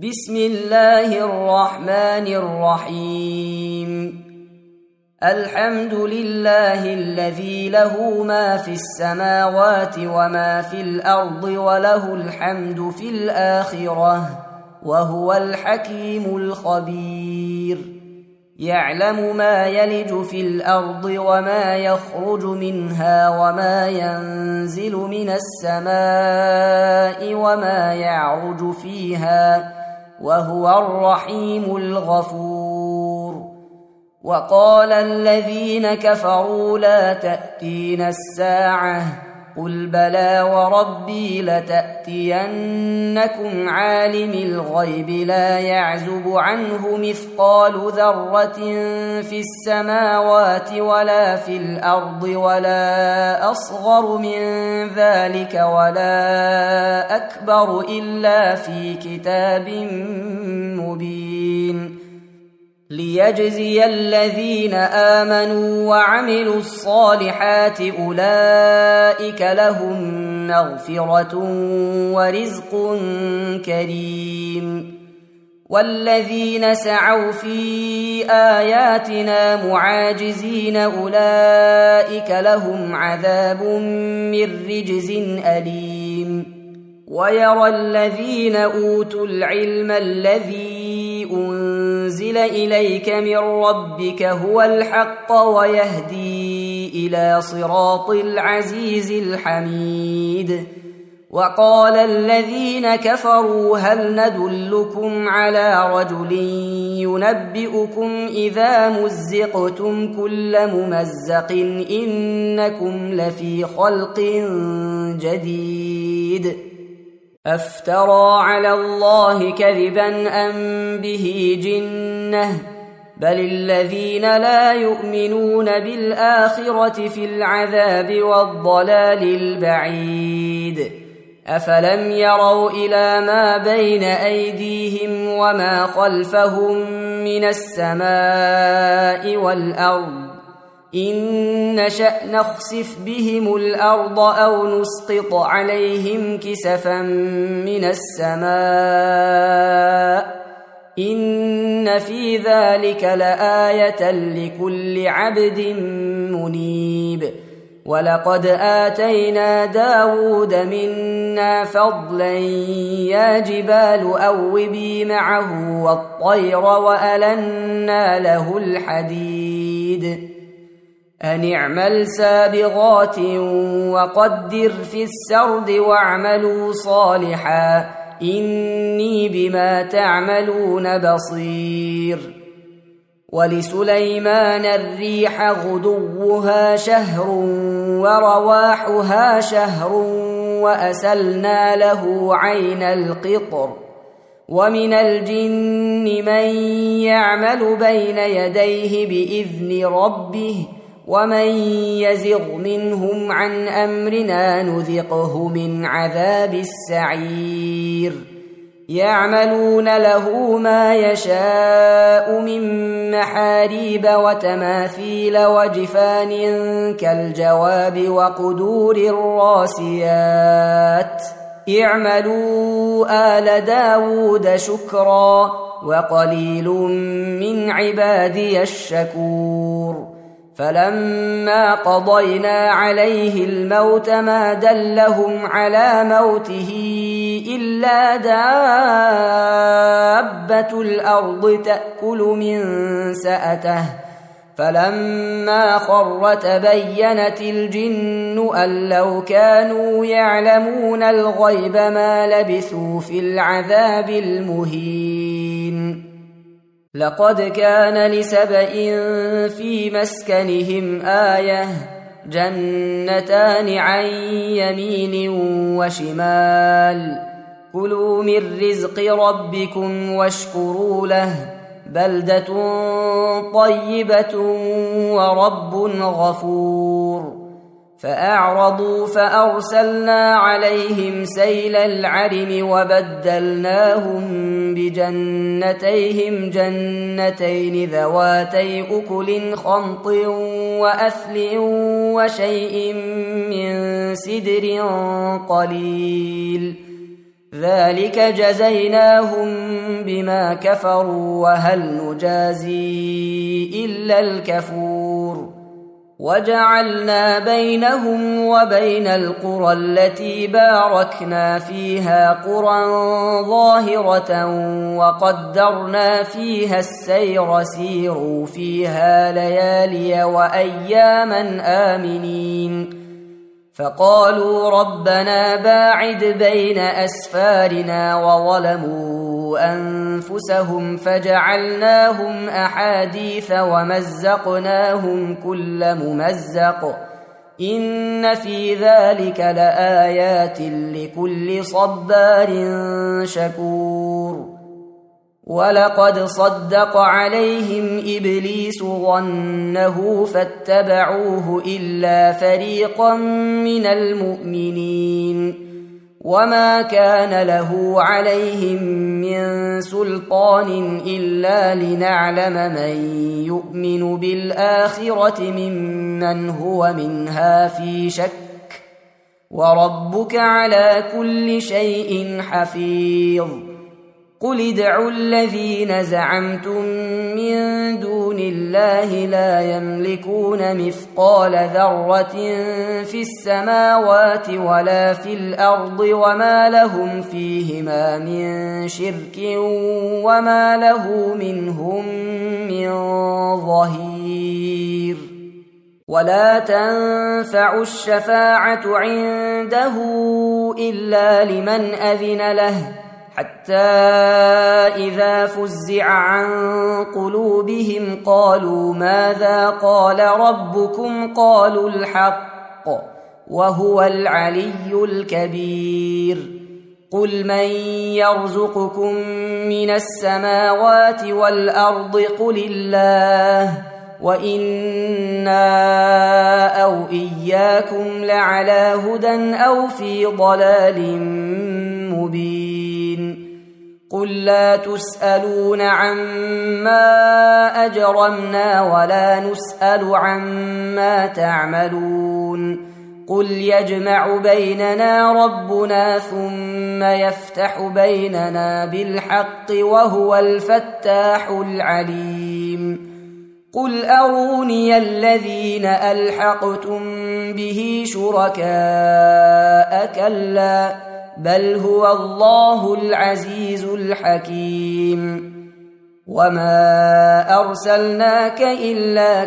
بسم الله الرحمن الرحيم. الحمد لله الذي له ما في السماوات وما في الأرض وله الحمد في الآخرة وهو الحكيم الخبير. يعلم ما يلج في الأرض وما يخرج منها وما ينزل من السماء وما يعرج فيها وهو الرحيم الغفور. وقال الذين كفروا لا تأتينا الساعة قل بلى وربي لتأتينكم عالم الغيب لا يعزب عنه مثقال ذرة في السماوات ولا في الأرض ولا أصغر من ذلك ولا أكبر إلا في كتاب مبين. ليجزي الذين آمنوا وعملوا الصالحات أولئك لهم مغفرة ورزق كريم. والذين سعوا في آياتنا معاجزين أولئك لهم عذاب من رجز أليم. ويرى الذين أوتوا العلم الذي أنزل إليك من ربك هو الحق ويهدي إلى صراط العزيز الحميد. وقال الذين كفروا هل ندلكم على رجل ينبئكم إذا مزقتم كل ممزق إنكم لفي خلق جديد. أفترى على الله كذبا أم به جنة بل الذين لا يؤمنون بالآخرة في العذاب والضلال البعيد. أفلم يروا إلى ما بين أيديهم وما خلفهم من السماء والأرض إن نشأ نخسف بهم الأرض أو نسقط عليهم كسفا من السماء إن في ذلك لآية لكل عبد منيب. ولقد آتينا داود منا فضلا يا جبال أوبي معه والطير وألنا له الحديد أن اعمل سابغات وقدر في السرد واعملوا صالحا إني بما تعملون بصير. ولسليمان الريح غدوها شهر ورواحها شهر وأسلنا له عين القطر. ومن الجن من يعمل بين يديه بإذن ربه ومن يزغ منهم عن أمرنا نذقه من عذاب السعير. يعملون له ما يشاء من محاريب وتماثيل وجفان كالجواب وقدور الراسيات اعملوا آل داود شكرا وقليل من عبادي الشكور. فلما قضينا عليه الموت ما دلهم على موته إلا دابة الأرض تأكل من سأته فلما خر تبينت الجن أن لو كانوا يعلمون الغيب ما لبثوا في العذاب المهين. لقد كان لسبإ في مسكنهم آية جنتان عن يمين وشمال كلوا من رزق ربكم واشكروا له بلدة طيبة ورب غفور. فأعرضوا فأرسلنا عليهم سيل العرم وبدلناهم بجنتيهم جنتين ذواتي أكل خمط وأثل وشيء من سدر قليل ذلك جزيناهم بما كفروا وهل نجازي إلا الكفور وجعلنا بينهم وبين القرى التي باركنا فيها قرى ظاهرة وقدرنا فيها السير سيروا فيها ليالي وأياما آمنين فقالوا ربنا باعد بين أسفارنا وظلموا أنفسهم فجعلناهم أحاديث ومزقناهم كل ممزق إن في ذلك لآيات لكل صبار شكور ولقد صدق عليهم إبليس ظنه فاتبعوه إلا فريقا من المؤمنين وما كان له عليهم من سلطان إلا لنعلم من يؤمن بالآخرة ممن هو منها في شك وربك على كل شيء حفيظ قل ادعوا الذين زعمتم من دون الله لا يملكون مثقال ذرة في السماوات ولا في الأرض وما لهم فيهما من شرك وما له منهم من ظهير ولا تنفع الشفاعة عنده إلا لمن أذن له حتى إذا فزع عن قلوبهم قالوا ماذا قال ربكم قالوا الحق وهو العلي الكبير قل من يرزقكم من السماوات والأرض قل الله وإنا أو إياكم لعلى هدى أو في ضلال مبين قل لا تسألون عما أجرمنا ولا نسأل عما تعملون قل يجمع بيننا ربنا ثم يفتح بيننا بالحق وهو الفتاح العليم قل أروني الذين ألحقتم به شركاء كلا بل هو الله العزيز الحكيم وما أرسلناك إلا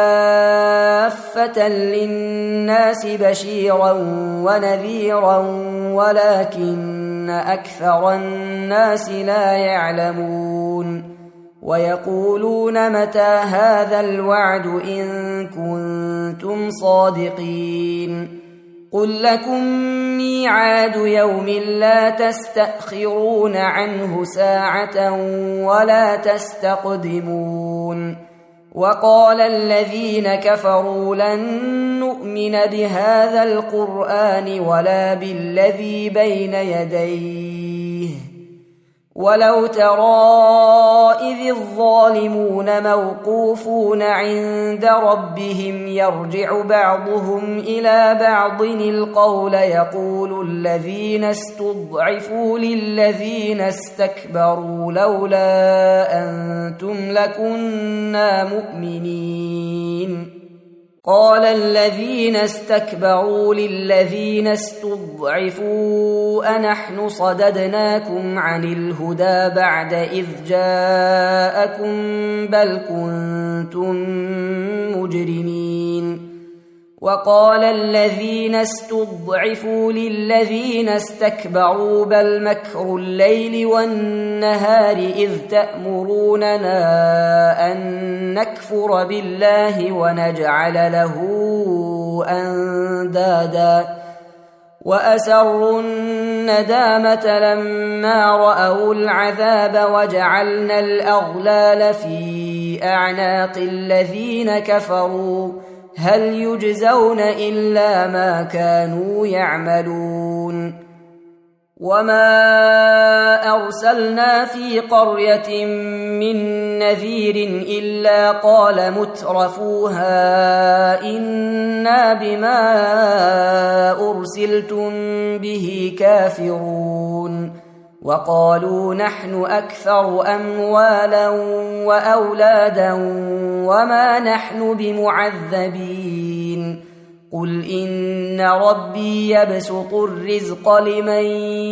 كافة للناس بشيرا ونذيرا ولكن أكثر الناس لا يعلمون ويقولون متى هذا الوعد إن كنتم صادقين قل لكم ميعاد يوم لا تستأخرون عنه ساعة ولا تستقدمون وقال الذين كفروا لن نؤمن بهذا القرآن ولا بالذي بين يديه ولو ترى إذ الظالمون موقوفون عند ربهم يرجع بعضهم إلى بعض القول يقول الذين استضعفوا للذين استكبروا لولا أنتم لكنا مؤمنين قال الذين استكبروا للذين استضعفوا أنحن صددناكم عن الهدى بعد إذ جاءكم بل كنتم مجرمين وقال الذين استضعفوا للذين استكبروا بل مكر الليل والنهار إذ تأمروننا أن نكفر بالله ونجعل له أندادا وأسروا الندامة لما رأوا العذاب وجعلنا الأغلال في أعناق الذين كفروا هل يجزون إلا ما كانوا يعملون وما أرسلنا في قرية من نذير إلا قال مترفوها إنا بما أرسلتم به كافرون وقالوا نحن أكثر أموالا وأولادا وما نحن بمعذبين قل إن ربي يبسط الرزق لمن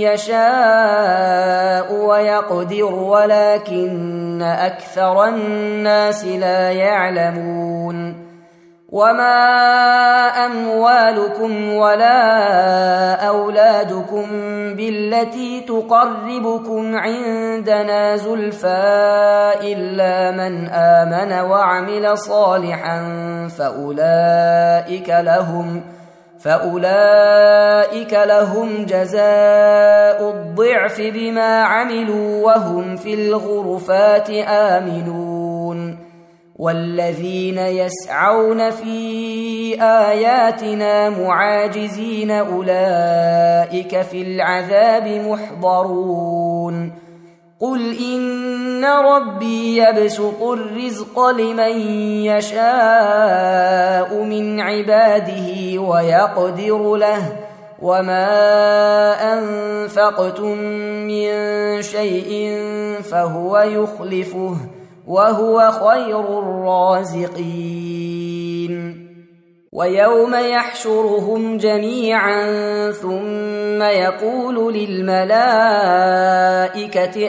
يشاء ويقدر ولكن أكثر الناس لا يعلمون وما أموالكم ولا أولادكم بالتي تقربكم عندنا زلفى إلا من آمن وعمل صالحا فأولئك لهم جزاء الضعف بما عملوا وهم في الغرفات آمنون والذين يسعون في آياتنا معاجزين أولئك في العذاب محضرون قل إن ربي يبسط الرزق لمن يشاء من عباده ويقدر له وما أنفقتم من شيء فهو يخلفه وهو خير الرازقين ويوم يحشرهم جميعا ثم يقول للملائكة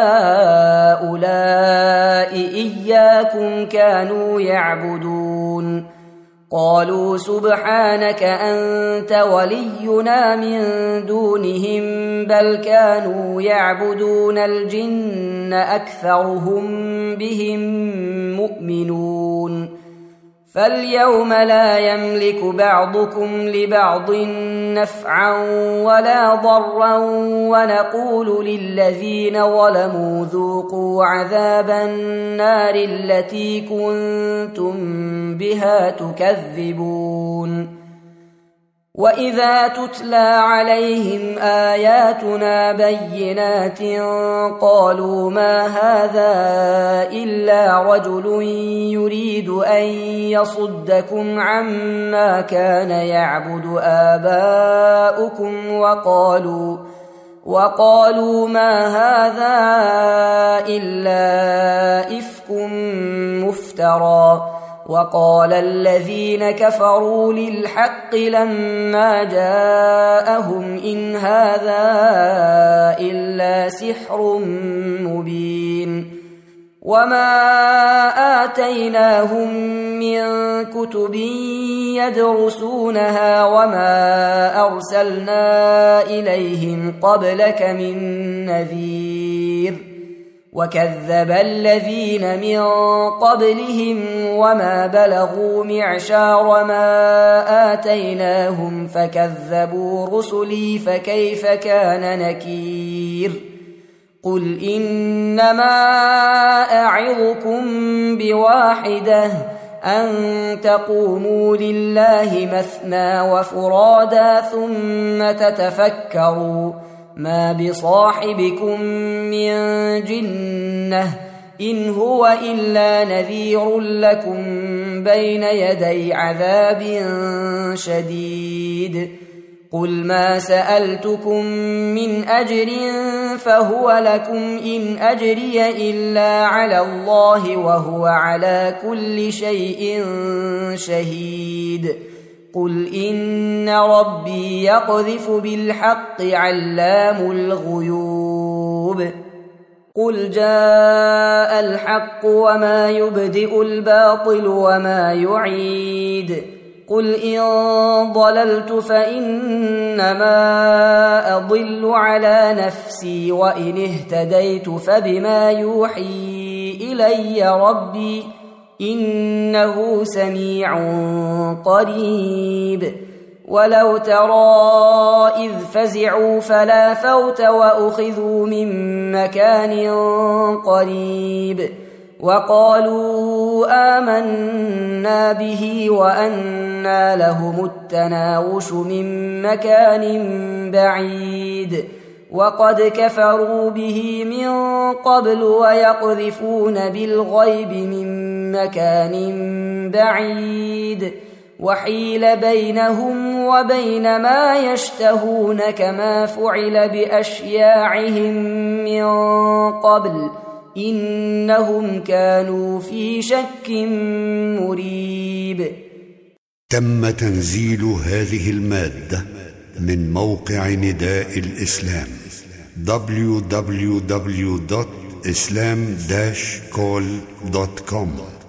أهؤلاء إياكم كانوا يعبدون قالوا سبحانك أنت ولينا من دونهم بل كانوا يعبدون الجن أكثرهم بهم مؤمنون فاليوم لا يملك بعضكم لبعض نفعا ولا ضرا ونقول للذين ظلموا ذوقوا عذاب النار التي كنتم بها تكذبون وإذا تتلى عليهم آياتنا بينات قالوا ما هذا إلا رجل يريد أن يصدكم عما كان يعبد آباؤكم وقالوا ما هذا إلا إفك مفترى وقال الذين كفروا للحق لما جاءهم إن هذا إلا سحر مبين وما آتيناهم من كتب يدرسونها وما أرسلنا إليهم قبلك من نذير وكذب الذين من قبلهم وما بلغوا معشار ما آتيناهم فكذبوا رسلي فكيف كان نكير قل إنما أعظكم بواحدة أن تقوموا لله مثنى وفرادا ثم تتفكروا ما بصاحبكم من جنة إن هو إلا نذير لكم بين يدي عذاب شديد قل ما سألتكم من أجر فهو لكم إن أجري إلا على الله وهو على كل شيء شهيد قل إن ربي يقذف بالحق علام الغيوب قل جاء الحق وما يبدئ الباطل وما يعيد قل إن ضللت فإنما أضل على نفسي وإن اهتديت فبما يوحي إلي ربي إنه سميع قريب ولو ترى إذ فزعوا فلا فوت وأخذوا من مكان قريب وقالوا آمنا به وأنى لهم التناوش من مكان بعيد وقد كفروا به من قبل ويقذفون بالغيب من مكان بعيد وحيل بينهم وبين ما يشتهون كما فعل بأشياعهم من قبل إنهم كانوا في شك مريب. تم تنزيل هذه المادة من موقع نداء الإسلام www.islam-call.com